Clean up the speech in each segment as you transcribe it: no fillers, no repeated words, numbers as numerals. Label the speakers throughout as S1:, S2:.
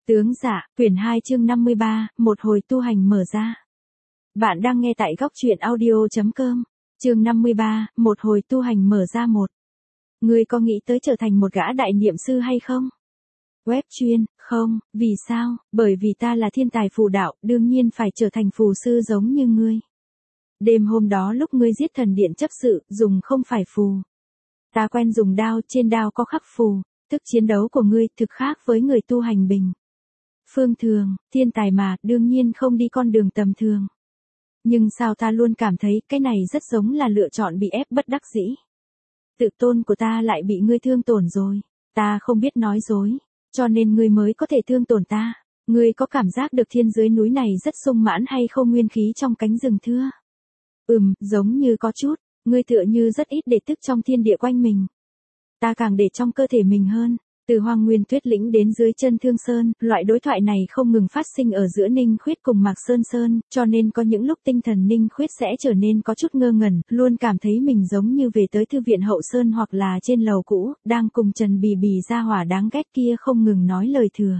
S1: Tướng Dạ, quyển 2 chương 53, một hồi tu hành mở ra. Bạn đang nghe tại góc truyện audio.com. Chương 53, một hồi tu hành mở ra một. Ngươi có nghĩ tới trở thành một gã đại niệm sư hay không? Web chuyên, không, vì sao? Bởi vì ta là thiên tài phù đạo, đương nhiên phải trở thành phù sư giống như ngươi. Đêm hôm đó lúc ngươi giết thần điện chấp sự, dùng không phải phù. Ta quen dùng đao, trên đao có khắc phù, thức chiến đấu của ngươi thực khác với người tu hành bình phương thường, thiên tài mà, đương nhiên không đi con đường tầm thường. Nhưng sao ta luôn cảm thấy cái này rất giống là lựa chọn bị ép bất đắc dĩ. Tự tôn của ta lại bị ngươi thương tổn rồi, ta không biết nói dối, cho nên ngươi mới có thể thương tổn ta. Ngươi có cảm giác được thiên dưới núi này rất sung mãn hay không, nguyên khí trong cánh rừng thưa? Giống như có chút, ngươi tựa như rất ít để tức trong thiên địa quanh mình. Ta càng để trong cơ thể mình hơn. Từ Hoang Nguyên Tuyết Lĩnh đến dưới chân Thương Sơn, loại đối thoại này không ngừng phát sinh ở giữa Ninh Khuyết cùng Mạc Sơn Sơn, cho nên có những lúc tinh thần Ninh Khuyết sẽ trở nên có chút ngơ ngẩn, luôn cảm thấy mình giống như về tới thư viện Hậu Sơn hoặc là trên lầu cũ, đang cùng Trần Bì Bì gia hỏa đáng ghét kia không ngừng nói lời thừa.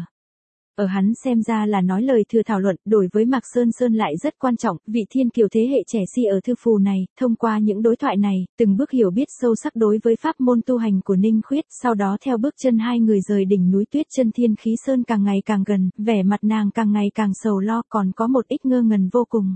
S1: Ở hắn xem ra là nói lời thừa thảo luận, đối với Mạc Sơn Sơn lại rất quan trọng, vị thiên kiều thế hệ trẻ si ở thư phù này, thông qua những đối thoại này, từng bước hiểu biết sâu sắc đối với pháp môn tu hành của Ninh Khuyết, sau đó theo bước chân hai người rời đỉnh núi Tuyết Chân Thiên Khí Sơn càng ngày càng gần, vẻ mặt nàng càng ngày càng sầu lo, còn có một ít ngơ ngẩn vô cùng.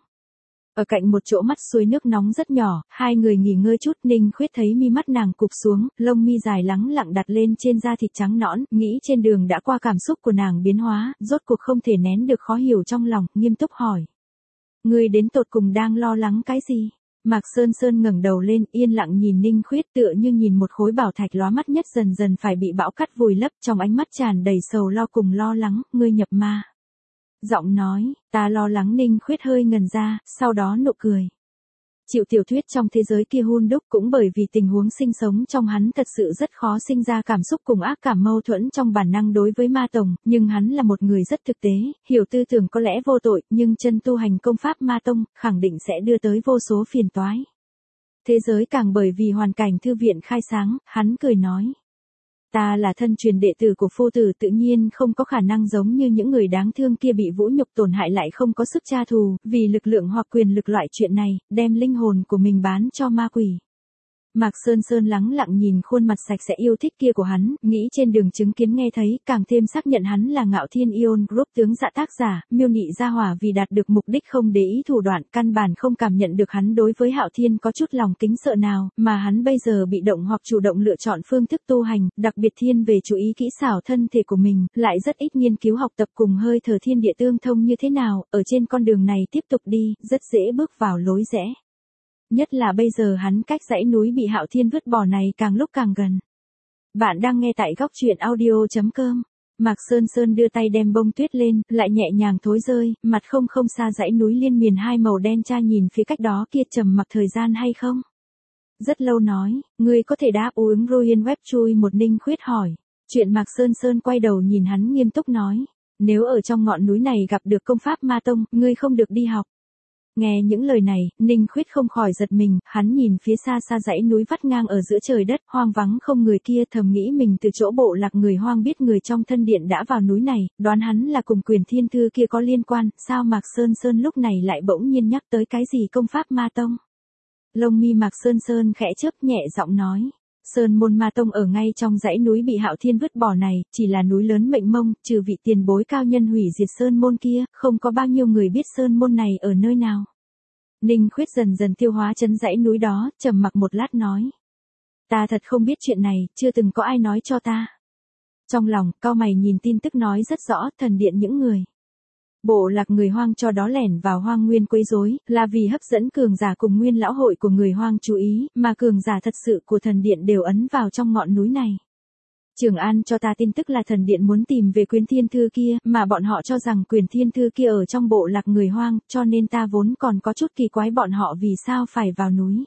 S1: Ở cạnh một chỗ mắt suối nước nóng rất nhỏ, hai người nghỉ ngơi chút, Ninh Khuyết thấy mi mắt nàng cụp xuống, lông mi dài lắng lặng đặt lên trên da thịt trắng nõn, nghĩ trên đường đã qua cảm xúc của nàng biến hóa, rốt cuộc không thể nén được khó hiểu trong lòng, nghiêm túc hỏi. Ngươi đến tột cùng đang lo lắng cái gì? Mạc Sơn Sơn ngẩng đầu lên, yên lặng nhìn Ninh Khuyết tựa như nhìn một khối bảo thạch lóa mắt nhất dần dần phải bị bão cắt vùi lấp, trong ánh mắt tràn đầy sầu lo cùng lo lắng, ngươi nhập ma. Giọng nói, ta lo lắng. Ninh Khuyết hơi ngần ra, sau đó nụ cười. Chịu tiểu thuyết trong thế giới kia hun đúc cũng bởi vì tình huống sinh sống trong hắn thật sự rất khó sinh ra cảm xúc cùng ác cảm mâu thuẫn trong bản năng đối với ma tông, nhưng hắn là một người rất thực tế, hiểu tư tưởng có lẽ vô tội, nhưng chân tu hành công pháp ma tông, khẳng định sẽ đưa tới vô số phiền toái. Thế giới càng bởi vì hoàn cảnh thư viện khai sáng, hắn cười nói. Ta là thân truyền đệ tử của phu tử, tự nhiên không có khả năng giống như những người đáng thương kia bị vũ nhục tổn hại lại không có sức tra thù, vì lực lượng hoặc quyền lực loại chuyện này, đem linh hồn của mình bán cho ma quỷ. Mạc Sơn Sơn lắng lặng nhìn khuôn mặt sạch sẽ yêu thích kia của hắn, nghĩ trên đường chứng kiến nghe thấy, càng thêm xác nhận hắn là Ngạo Thiên Ion Group tướng Dạ tác giả, miêu nị gia hỏa vì đạt được mục đích không để ý thủ đoạn, căn bản không cảm nhận được hắn đối với Hạo Thiên có chút lòng kính sợ nào, mà hắn bây giờ bị động hoặc chủ động lựa chọn phương thức tu hành, đặc biệt thiên về chú ý kỹ xảo thân thể của mình, lại rất ít nghiên cứu học tập cùng hơi thở thiên địa tương thông như thế nào, ở trên con đường này tiếp tục đi, rất dễ bước vào lối rẽ. Nhất là bây giờ hắn cách dãy núi bị Hạo Thiên vứt bỏ này càng lúc càng gần. Bạn đang nghe tại góc truyện audio.com. Mạc Sơn Sơn đưa tay đem bông tuyết lên, lại nhẹ nhàng thối rơi, mặt không xa dãy núi liên miền hai màu đen tra nhìn phía cách đó kia, trầm mặc thời gian hay không? Rất lâu nói, ngươi có thể đáp ứng Royal Web chui một. Ninh Khuyết hỏi. Chuyện Mạc Sơn Sơn quay đầu nhìn hắn nghiêm túc nói. Nếu ở trong ngọn núi này gặp được công pháp ma tông, ngươi không được đi học. Nghe những lời này, Ninh Khuyết không khỏi giật mình, hắn nhìn phía xa xa dãy núi vắt ngang ở giữa trời đất, hoang vắng không người kia, thầm nghĩ mình từ chỗ bộ lạc người hoang biết người trong thân điện đã vào núi này, đoán hắn là cùng Quyền Thiên Thư kia có liên quan, sao Mạc Sơn Sơn lúc này lại bỗng nhiên nhắc tới cái gì công pháp ma tông. Lông mi Mạc Sơn Sơn khẽ chớp, nhẹ giọng nói. Sơn môn ma tông ở ngay trong dãy núi bị Hạo Thiên vứt bỏ này, chỉ là núi lớn mênh mông, trừ vị tiền bối cao nhân hủy diệt sơn môn kia, không có bao nhiêu người biết sơn môn này ở nơi nào. Ninh Khuyết dần dần tiêu hóa chấn dãy núi đó, trầm mặc một lát nói. Ta thật không biết chuyện này, chưa từng có ai nói cho ta. Trong lòng, cau mày nhìn tin tức nói rất rõ, thần điện những người. Bộ lạc người hoang cho đó lẻn vào hoang nguyên quấy rối, là vì hấp dẫn cường giả cùng nguyên lão hội của người hoang chú ý, mà cường giả thật sự của thần điện đều ấn vào trong ngọn núi này. Trường An cho ta tin tức là thần điện muốn tìm về Quyền Thiên Thư kia, mà bọn họ cho rằng Quyền Thiên Thư kia ở trong bộ lạc người hoang, cho nên ta vốn còn có chút kỳ quái bọn họ vì sao phải vào núi.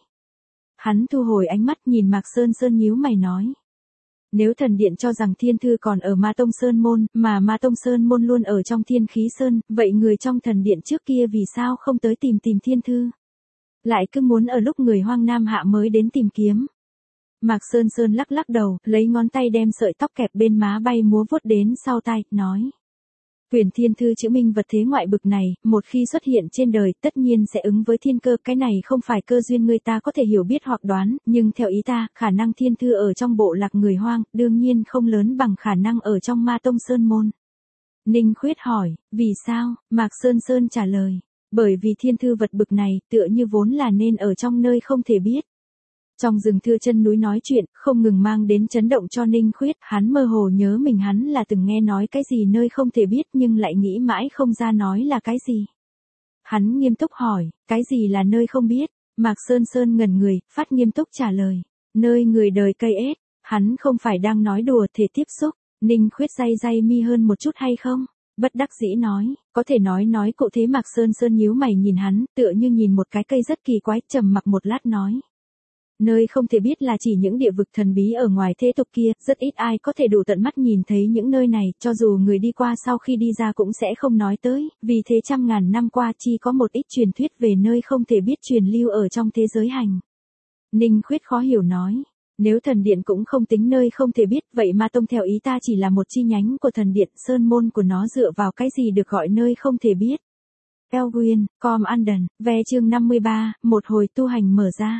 S1: Hắn thu hồi ánh mắt nhìn Mạc Sơn Sơn nhíu mày nói. Nếu thần điện cho rằng Thiên Thư còn ở Ma Tông Sơn Môn, mà Ma Tông Sơn Môn luôn ở trong Thiên Khí Sơn, vậy người trong thần điện trước kia vì sao không tới tìm Thiên Thư? Lại cứ muốn ở lúc người hoang nam hạ mới đến tìm kiếm. Mạc Sơn Sơn lắc lắc đầu, lấy ngón tay đem sợi tóc kẹp bên má bay múa vuốt đến sau tai, nói. Quyền thiên thư chữ minh vật thế ngoại bực này, một khi xuất hiện trên đời tất nhiên sẽ ứng với thiên cơ, cái này không phải cơ duyên người ta có thể hiểu biết hoặc đoán, nhưng theo ý ta, khả năng thiên thư ở trong bộ lạc người hoang, đương nhiên không lớn bằng khả năng ở trong ma tông sơn môn. Ninh Khuyết hỏi, vì sao? Mạc Sơn Sơn trả lời, bởi vì thiên thư vật bực này, tựa như vốn là nên ở trong nơi không thể biết. Trong rừng thưa chân núi nói chuyện, không ngừng mang đến chấn động cho Ninh Khuyết, hắn mơ hồ nhớ mình hắn là từng nghe nói cái gì nơi không thể biết nhưng lại nghĩ mãi không ra nói là cái gì. Hắn nghiêm túc hỏi, cái gì là nơi không biết? Mạc Sơn Sơn ngẩn người, phát nghiêm túc trả lời, nơi người đời cây ết. Hắn không phải đang nói đùa, thể tiếp xúc. Ninh Khuyết day mi hơn một chút hay không? Bất đắc dĩ nói, có thể nói cụ thể. Mạc Sơn Sơn nhíu mày nhìn hắn, tựa như nhìn một cái cây rất kỳ quái, trầm mặc một lát nói. Nơi không thể biết là chỉ những địa vực thần bí ở ngoài thế tục kia, rất ít ai có thể đủ tận mắt nhìn thấy những nơi này, cho dù người đi qua sau khi đi ra cũng sẽ không nói tới, vì thế trăm ngàn năm qua chỉ có một ít truyền thuyết về nơi không thể biết truyền lưu ở trong thế giới hành. Ninh Khuyết khó hiểu nói, nếu thần điện cũng không tính nơi không thể biết, vậy ma tông theo ý ta chỉ là một chi nhánh của thần điện, sơn môn của nó dựa vào cái gì được gọi nơi không thể biết. Elwin, Com Anden, ve chương 53, một hồi tu hành mở ra.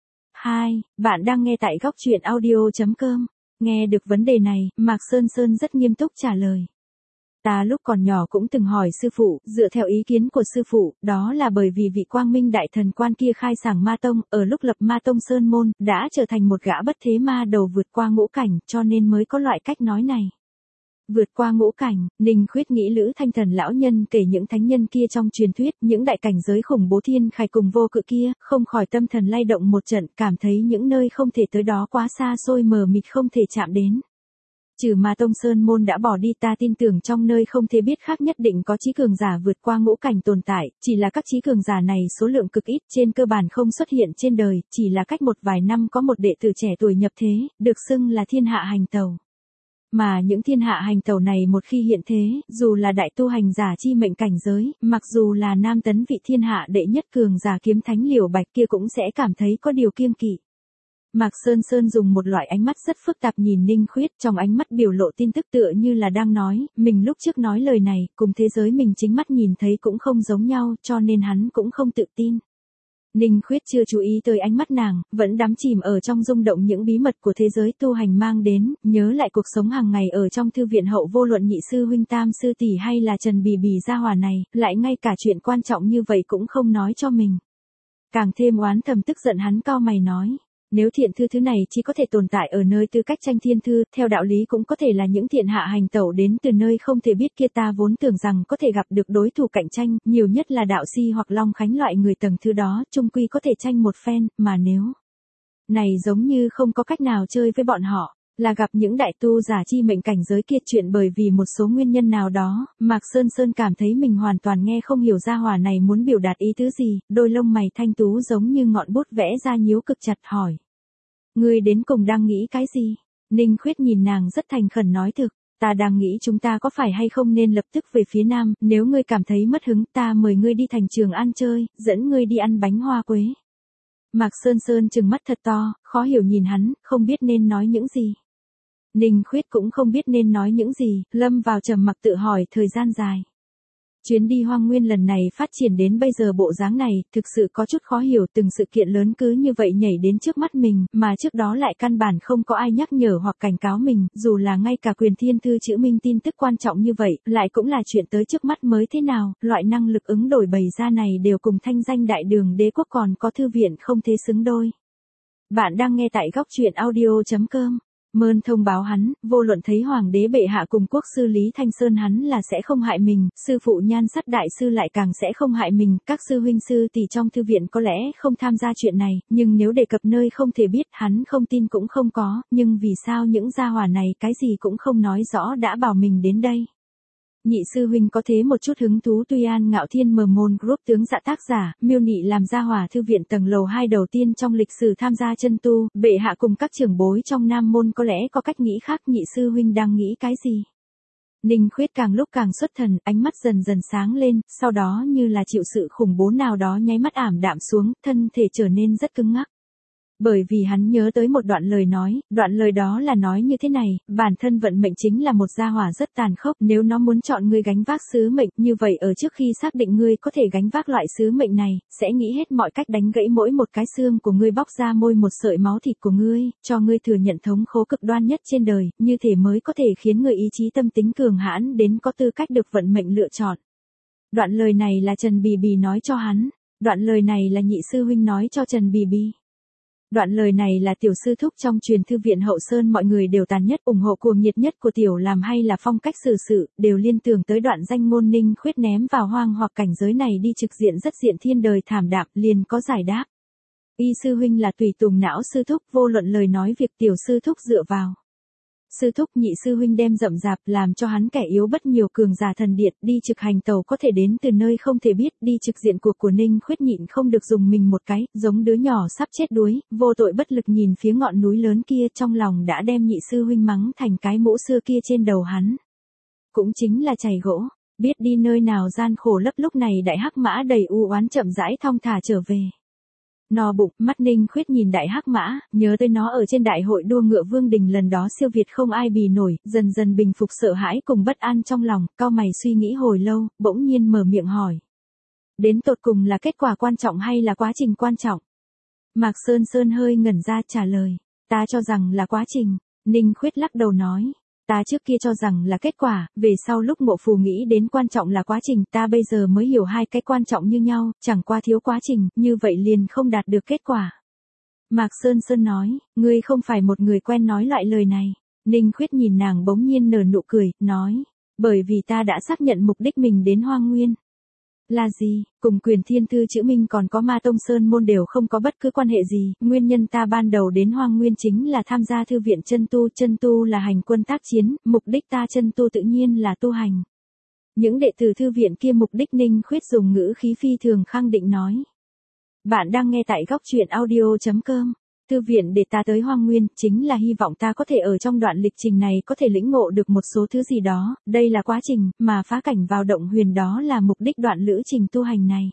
S1: 2. Bạn đang nghe tại góc truyện audio.com. Nghe được vấn đề này, Mạc Sơn Sơn rất nghiêm túc trả lời. Ta lúc còn nhỏ cũng từng hỏi sư phụ, dựa theo ý kiến của sư phụ, đó là bởi vì vị Quang Minh đại thần quan kia khai sảng ma tông, ở lúc lập ma tông Sơn Môn, đã trở thành một gã bất thế ma đầu vượt qua ngũ cảnh, cho nên mới có loại cách nói này. Vượt qua ngũ cảnh, Ninh Khuyết nghĩ Lữ Thanh Thần lão nhân kể những thánh nhân kia trong truyền thuyết, những đại cảnh giới khủng bố thiên khải cùng vô cự kia, không khỏi tâm thần lay động một trận, cảm thấy những nơi không thể tới đó quá xa xôi mờ mịt không thể chạm đến. Trừ ma tông Sơn Môn đã bỏ đi, ta tin tưởng trong nơi không thể biết khác nhất định có chí cường giả vượt qua ngũ cảnh tồn tại, chỉ là các chí cường giả này số lượng cực ít, trên cơ bản không xuất hiện trên đời, chỉ là cách một vài năm có một đệ tử trẻ tuổi nhập thế, được xưng là thiên hạ hành tẩu. Mà những thiên hạ hành tẩu này một khi hiện thế, dù là đại tu hành giả chi mệnh cảnh giới, mặc dù là nam tấn vị thiên hạ đệ nhất cường giả kiếm thánh Liễu Bạch kia cũng sẽ cảm thấy có điều kiêng kỵ. Mạc Sơn Sơn dùng một loại ánh mắt rất phức tạp nhìn Ninh Khuyết, trong ánh mắt biểu lộ tin tức tựa như là đang nói, mình lúc trước nói lời này, cùng thế giới mình chính mắt nhìn thấy cũng không giống nhau, cho nên hắn cũng không tự tin. Ninh Khuyết chưa chú ý tới ánh mắt nàng, vẫn đắm chìm ở trong rung động những bí mật của thế giới tu hành mang đến, nhớ lại cuộc sống hàng ngày ở trong thư viện hậu, vô luận nhị sư huynh tam sư tỷ hay là Trần Bì Bì gia hỏa này, lại ngay cả chuyện quan trọng như vậy cũng không nói cho mình. Càng thêm oán thầm tức giận, hắn cau mày nói. Nếu thiện thư thứ này chỉ có thể tồn tại ở nơi tư cách tranh thiên thư, theo đạo lý cũng có thể là những thiện hạ hành tẩu đến từ nơi không thể biết kia, ta vốn tưởng rằng có thể gặp được đối thủ cạnh tranh, nhiều nhất là đạo si hoặc long khánh loại người tầng thứ đó, chung quy có thể tranh một phen, mà nếu này giống như không có cách nào chơi với bọn họ, là gặp những đại tu giả chi mệnh cảnh giới kia. Chuyện bởi vì một số nguyên nhân nào đó, Mạc Sơn Sơn cảm thấy mình hoàn toàn nghe không hiểu gia hỏa này muốn biểu đạt ý tứ gì, đôi lông mày thanh tú giống như ngọn bút vẽ ra nhíu cực chặt, hỏi. Ngươi đến cùng đang nghĩ cái gì? Ninh Khuyết nhìn nàng rất thành khẩn nói, thực, ta đang nghĩ chúng ta có phải hay không nên lập tức về phía nam, nếu ngươi cảm thấy mất hứng, ta mời ngươi đi thành Trường An chơi, dẫn ngươi đi ăn bánh hoa quế. Mạc Sơn Sơn trừng mắt thật to, khó hiểu nhìn hắn, không biết nên nói những gì. Ninh Khuyết cũng không biết nên nói những gì, lâm vào trầm mặc tự hỏi thời gian dài. Chuyến đi Hoang Nguyên lần này phát triển đến bây giờ bộ dáng này, thực sự có chút khó hiểu, từng sự kiện lớn cứ như vậy nhảy đến trước mắt mình, mà trước đó lại căn bản không có ai nhắc nhở hoặc cảnh cáo mình, dù là ngay cả quyền thiên thư chữ minh tin tức quan trọng như vậy, lại cũng là chuyện tới trước mắt mới thế nào, loại năng lực ứng đổi bày ra này đều cùng thanh danh đại đường đế quốc còn có thư viện không thể xứng đôi. Bạn đang nghe tại góc truyện audio.com. Mơn thông báo hắn, vô luận thấy hoàng đế bệ hạ cùng quốc sư Lý Thanh Sơn hắn là sẽ không hại mình, sư phụ Nhan Sắt đại sư lại càng sẽ không hại mình, các sư huynh sư tỷ trong thư viện có lẽ không tham gia chuyện này, nhưng nếu đề cập nơi không thể biết, hắn không tin cũng không có, nhưng vì sao những gia hỏa này cái gì cũng không nói rõ đã bảo mình đến đây. Nhị sư huynh có thế một chút hứng thú. Tuy An Ngạo Thiên Mờ Môn Group tướng dạ tác giả, Miêu Nị làm gia hỏa thư viện tầng lầu 2 đầu tiên trong lịch sử tham gia chân tu, bệ hạ cùng các trưởng bối trong Nam môn có lẽ có cách nghĩ khác, nhị sư huynh đang nghĩ cái gì? Ninh Khuyết càng lúc càng xuất thần, ánh mắt dần dần sáng lên, sau đó như là chịu sự khủng bố nào đó nháy mắt ảm đạm xuống, thân thể trở nên rất cứng ngắc. Bởi vì hắn nhớ tới một đoạn lời đó là nói như thế này, bản thân vận mệnh chính là một gia hỏa rất tàn khốc, nếu nó muốn chọn ngươi gánh vác sứ mệnh, như vậy ở trước khi xác định ngươi có thể gánh vác loại sứ mệnh này, sẽ nghĩ hết mọi cách đánh gãy mỗi một cái xương của ngươi, bóc ra môi một sợi máu thịt của ngươi, cho ngươi thừa nhận thống khổ cực đoan nhất trên đời, như thế mới có thể khiến người ý chí tâm tính cường hãn đến có tư cách được vận mệnh lựa chọn. Đoạn lời này là Trần Bì Bì nói cho hắn, đoạn lời này là nhị sư huynh nói cho Trần Bì Bì. Đoạn lời này là tiểu sư thúc trong truyền thư viện Hậu Sơn, mọi người đều tàn nhất ủng hộ cuồng nhiệt nhất của tiểu làm hay là phong cách xử sự, đều liên tưởng tới đoạn danh ngôn Ninh Khuyết ném vào hoang hoặc cảnh giới này đi trực diện rất diện thiên đời thảm đạm, liền có giải đáp. Y sư huynh là tùy tùng não sư thúc, vô luận lời nói việc tiểu sư thúc dựa vào. Sư thúc nhị sư huynh đem rậm rạp làm cho hắn kẻ yếu bất nhiều cường giả thần điện, đi trực hành tàu có thể đến từ nơi không thể biết, đi trực diện cuộc của Ninh Khuyết nhịn không được dùng mình một cái, giống đứa nhỏ sắp chết đuối, vô tội bất lực nhìn phía ngọn núi lớn kia, trong lòng đã đem nhị sư huynh mắng thành cái mũ xưa kia trên đầu hắn. Cũng chính là chày gỗ, biết đi nơi nào gian khổ lấp, lúc này đại hắc mã đầy u oán chậm rãi thong thả trở về. No bụng, mắt Ninh Khuyết nhìn đại hắc mã, nhớ tới nó ở trên đại hội đua ngựa Vương Đình lần đó siêu việt không ai bì nổi, dần dần bình phục sợ hãi cùng bất an trong lòng, cau mày suy nghĩ hồi lâu, bỗng nhiên mở miệng hỏi. Đến tột cùng là kết quả quan trọng hay là quá trình quan trọng? Mạc Sơn Sơn hơi ngẩn ra trả lời, ta cho rằng là quá trình. Ninh Khuyết lắc đầu nói. Ta trước kia cho rằng là kết quả, về sau lúc Mộ Phù nghĩ đến quan trọng là quá trình, ta bây giờ mới hiểu hai cái quan trọng như nhau, chẳng qua thiếu quá trình, như vậy liền không đạt được kết quả. Mạc Sơn Sơn nói, ngươi không phải một người quen nói loại lời này. Ninh Khuyết nhìn nàng bỗng nhiên nở nụ cười, nói, bởi vì ta đã xác nhận mục đích mình đến Hoang Nguyên. Là gì? Cùng Quyền Thiên Thư chữ Minh còn có Ma Tông Sơn môn đều không có bất cứ quan hệ gì, nguyên nhân ta ban đầu đến Hoang Nguyên chính là tham gia thư viện chân tu là hành quân tác chiến, mục đích ta chân tu tự nhiên là tu hành. Những đệ tử thư viện kia mục đích Ninh Khuyết dùng ngữ khí phi thường khẳng định nói. Bạn đang nghe tại góc truyện audio.com. Thư viện để ta tới Hoang Nguyên, chính là hy vọng ta có thể ở trong đoạn lịch trình này có thể lĩnh ngộ được một số thứ gì đó, đây là quá trình, mà phá cảnh vào động huyền đó là mục đích đoạn lữ trình tu hành này.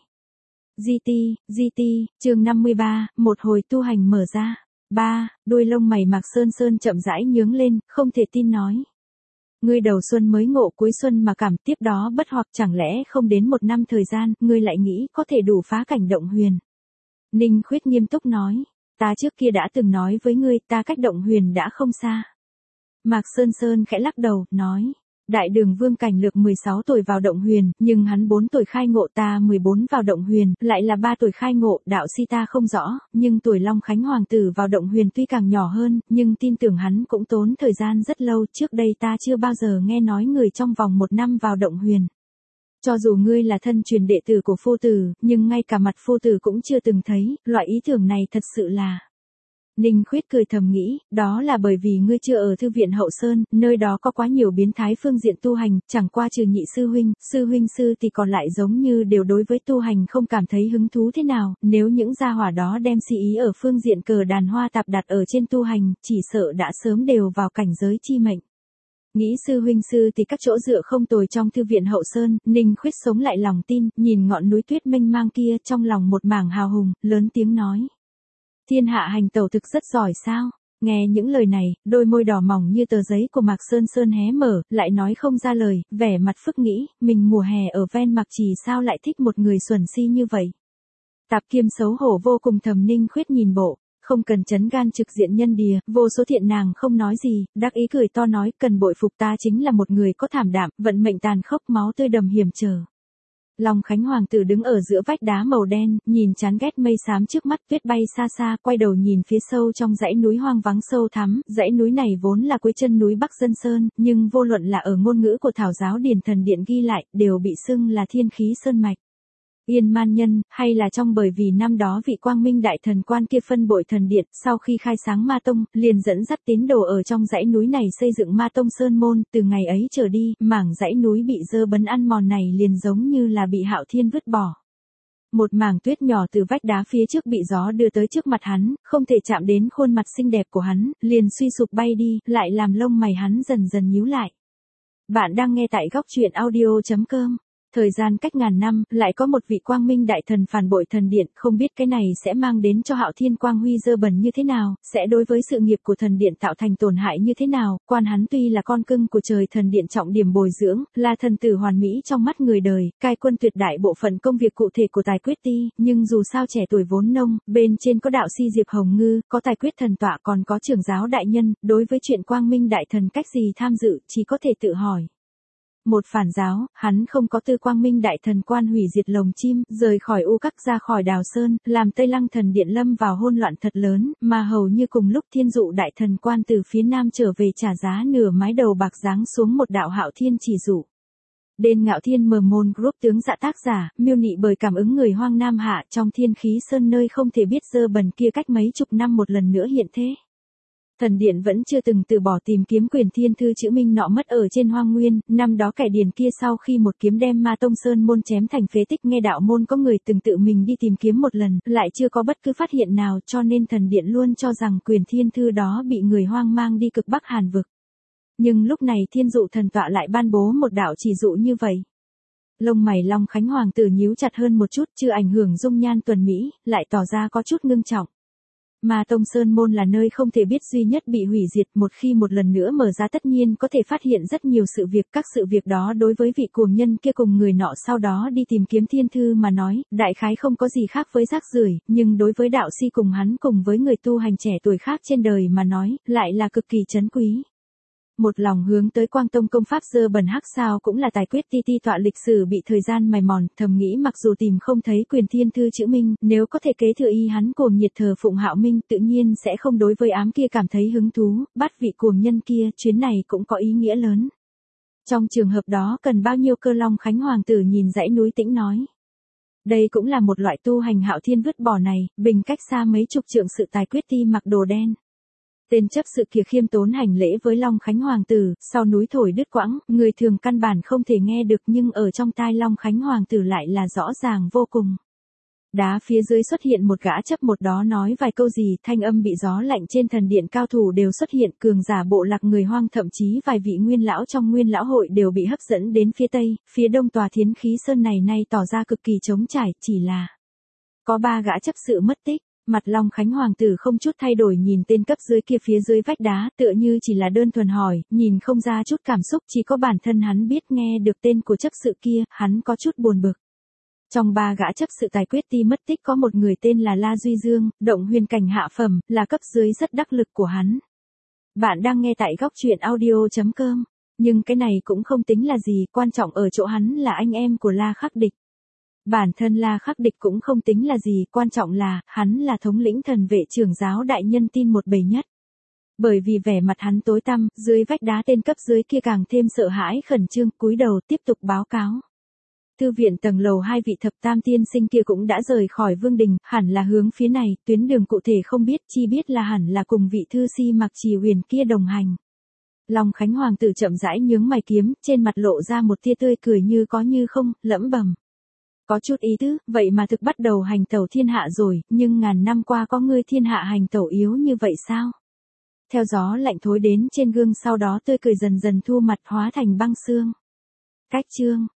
S1: GT, chương 53, một hồi tu hành mở ra. 3, đuôi lông mày Mạc Sơn Sơn chậm rãi nhướng lên, không thể tin nói. Ngươi đầu xuân mới ngộ cuối xuân mà cảm, tiếp đó bất hoặc chẳng lẽ không đến một năm thời gian, ngươi lại nghĩ có thể đủ phá cảnh động huyền. Ninh Khuyết nghiêm túc nói. Ta trước kia đã từng nói với ngươi, ta cách động huyền đã không xa. Mạc Sơn Sơn khẽ lắc đầu, nói. Đại Đường Vương Cảnh Lược 16 tuổi vào động huyền, nhưng hắn 4 tuổi khai ngộ, ta 14 vào động huyền, lại là 3 tuổi khai ngộ, đạo si ta không rõ, nhưng tuổi Long Khánh Hoàng tử vào động huyền tuy càng nhỏ hơn, nhưng tin tưởng hắn cũng tốn thời gian rất lâu, trước đây ta chưa bao giờ nghe nói người trong vòng 1 năm vào động huyền. Cho dù ngươi là thân truyền đệ tử của phu tử, nhưng ngay cả mặt phu tử cũng chưa từng thấy, loại ý tưởng này thật sự là. Ninh Khuyết cười thầm nghĩ, đó là bởi vì ngươi chưa ở thư viện Hậu Sơn, nơi đó có quá nhiều biến thái phương diện tu hành, chẳng qua trừ nhị sư huynh sư thì còn lại giống như đều đối với tu hành không cảm thấy hứng thú thế nào, nếu những gia hỏa đó đem si ý ở phương diện cờ đàn hoa tạp đặt ở trên tu hành, chỉ sợ đã sớm đều vào cảnh giới chi mệnh. Nghĩ sư huynh sư thì các chỗ dựa không tồi trong thư viện Hậu Sơn, Ninh Khuyết sống lại lòng tin, nhìn ngọn núi tuyết mênh mang kia trong lòng một mảng hào hùng, lớn tiếng nói. Thiên hạ hành tẩu thực rất giỏi sao? Nghe những lời này, đôi môi đỏ mỏng như tờ giấy của Mạc Sơn Sơn hé mở, lại nói không ra lời, vẻ mặt phức nghĩ, mình mùa hè ở ven Mạc Trì sao lại thích một người xuẩn si như vậy? Tạp Kiêm xấu hổ vô cùng thầm. Ninh Khuyết nhìn bộ. Không cần chấn gan trực diện nhân đìa, vô số thiện nàng không nói gì, đắc ý cười to nói, cần bội phục ta chính là một người có thảm đạm, vận mệnh tàn khốc, máu tươi đầm hiểm trở. Long Khánh Hoàng tử đứng ở giữa vách đá màu đen, nhìn chán ghét mây xám trước mắt, tuyết bay xa xa, quay đầu nhìn phía sâu trong dãy núi hoang vắng sâu thắm, dãy núi này vốn là cuối chân núi Bắc Dân Sơn, nhưng vô luận là ở ngôn ngữ của Thảo giáo Điền Thần Điện ghi lại, đều bị xưng là thiên khí sơn mạch. Yên man nhân, hay là trong bởi vì năm đó vị Quang Minh đại thần quan kia phân bội thần điện, sau khi khai sáng Ma Tông, liền dẫn dắt tín đồ ở trong dãy núi này xây dựng Ma Tông Sơn Môn, từ ngày ấy trở đi, mảng dãy núi bị dơ bấn ăn mòn này liền giống như là bị Hạo Thiên vứt bỏ. Một mảng tuyết nhỏ từ vách đá phía trước bị gió đưa tới trước mặt hắn, không thể chạm đến khuôn mặt xinh đẹp của hắn, liền suy sụp bay đi, lại làm lông mày hắn dần dần nhíu lại. Bạn đang nghe tại góc truyện audio.com. Thời gian cách ngàn năm, lại có một vị quang minh đại thần phản bội thần điện, không biết cái này sẽ mang đến cho Hạo Thiên quang huy dơ bẩn như thế nào, sẽ đối với sự nghiệp của thần điện tạo thành tổn hại như thế nào, quan hắn tuy là con cưng của trời thần điện trọng điểm bồi dưỡng, là thần tử hoàn mỹ trong mắt người đời, cai quân tuyệt đại bộ phận công việc cụ thể của tài quyết ti, nhưng dù sao trẻ tuổi vốn nông, bên trên có đạo si Diệp Hồng Ngư, có tài quyết thần tọa còn có trưởng giáo đại nhân, đối với chuyện quang minh đại thần cách gì tham dự, chỉ có thể tự hỏi. Một phản giáo, hắn không có tư quang minh đại thần quan hủy diệt lồng chim, rời khỏi U Các ra khỏi Đào Sơn, làm Tây Lăng thần điện lâm vào hỗn loạn thật lớn, mà hầu như cùng lúc Thiên Dụ đại thần quan từ phía nam trở về trả giá nửa mái đầu bạc giáng xuống một đạo Hạo Thiên chỉ dụ. Đền Ngạo Thiên Mờ Môn Group tướng dạ tác giả, miêu nị bởi cảm ứng người hoang Nam Hạ trong thiên khí sơn nơi không thể biết dơ bẩn kia cách mấy chục năm một lần nữa hiện thế. Thần điện vẫn chưa từng từ bỏ tìm kiếm quyền thiên thư chữ minh nọ mất ở trên hoang nguyên, năm đó kẻ điền kia sau khi một kiếm đem Ma Tông Sơn môn chém thành phế tích nghe đạo môn có người từng tự mình đi tìm kiếm một lần, lại chưa có bất cứ phát hiện nào cho nên thần điện luôn cho rằng quyền thiên thư đó bị người hoang mang đi cực Bắc Hàn vực. Nhưng lúc này Thiên Dụ thần tọa lại ban bố một đạo chỉ dụ như vậy. Lông mày Long Khánh Hoàng tử nhíu chặt hơn một chút, chưa ảnh hưởng dung nhan tuần mỹ, lại tỏ ra có chút ngưng trọng. Mà Tông Sơn Môn là nơi không thể biết duy nhất bị hủy diệt, một khi một lần nữa mở ra tất nhiên có thể phát hiện rất nhiều sự việc, các sự việc đó đối với vị cuồng nhân kia cùng người nọ sau đó đi tìm kiếm thiên thư mà nói, đại khái không có gì khác với rác rưởi, nhưng đối với đạo si cùng hắn cùng với người tu hành trẻ tuổi khác trên đời mà nói, lại là cực kỳ trấn quý. Một lòng hướng tới Quang Tông công pháp dơ bẩn hắc sao cũng là tài quyết ti ti tọa lịch sử bị thời gian mài mòn, thầm nghĩ mặc dù tìm không thấy quyền thiên thư chữ minh, nếu có thể kế thừa y hắn cuồng nhiệt thờ phụng Hạo Minh tự nhiên sẽ không đối với ám kia cảm thấy hứng thú, bắt vị cuồng nhân kia, chuyến này cũng có ý nghĩa lớn. Trong trường hợp đó cần bao nhiêu cơ Long Khánh Hoàng tử nhìn dãy núi tĩnh nói. Đây cũng là một loại tu hành Hạo Thiên vứt bỏ này, bình cách xa mấy chục trượng sự tài quyết ti mặc đồ đen. Tên chấp sự kia khiêm tốn hành lễ với Long Khánh Hoàng tử, sau núi thổi đứt quãng, người thường căn bản không thể nghe được nhưng ở trong tai Long Khánh Hoàng tử lại là rõ ràng vô cùng. Đá phía dưới xuất hiện một gã chấp một đó nói vài câu gì, thanh âm bị gió lạnh trên thần điện cao thủ đều xuất hiện, cường giả bộ lạc người hoang thậm chí vài vị nguyên lão trong nguyên lão hội đều bị hấp dẫn đến phía tây, phía đông tòa Thiến Khí Sơn này nay tỏ ra cực kỳ trống trải, chỉ là có 3 gã chấp sự mất tích. Mặt Long Khánh Hoàng tử không chút thay đổi nhìn tên cấp dưới kia phía dưới vách đá, tựa như chỉ là đơn thuần hỏi, nhìn không ra chút cảm xúc, chỉ có bản thân hắn biết nghe được tên của chấp sự kia, hắn có chút buồn bực. Trong 3 gã chấp sự tài quyết ti mất tích có một người tên là La Duy Dương, động huyền cảnh hạ phẩm, là cấp dưới rất đắc lực của hắn. Bạn đang nghe tại góc truyện audio.com, nhưng cái này cũng không tính là gì, quan trọng ở chỗ hắn là anh em của La Khắc Địch. Bản thân La Khắc Địch cũng không tính là gì, quan trọng là, hắn là thống lĩnh thần vệ trưởng giáo đại nhân tin một bề nhất. Bởi vì vẻ mặt hắn tối tăm, dưới vách đá tên cấp dưới kia càng thêm sợ hãi khẩn trương, cúi đầu tiếp tục báo cáo. Thư viện tầng lầu 2 vị thập tam tiên sinh kia cũng đã rời khỏi Vương Đình, hẳn là hướng phía này, tuyến đường cụ thể không biết, chi biết là hẳn là cùng vị thư si mặc trì huyền kia đồng hành. Long Khánh Hoàng tử chậm rãi nhướng mày kiếm, trên mặt lộ ra một tia tươi cười như có như không, lẩm bẩm. Có chút ý tứ, vậy mà thực bắt đầu hành tẩu thiên hạ rồi, nhưng ngàn năm qua có ngươi thiên hạ hành tẩu yếu như vậy sao? Theo gió lạnh thối đến trên gương sau đó tươi cười dần dần thu mặt hóa thành băng xương. Cách chương.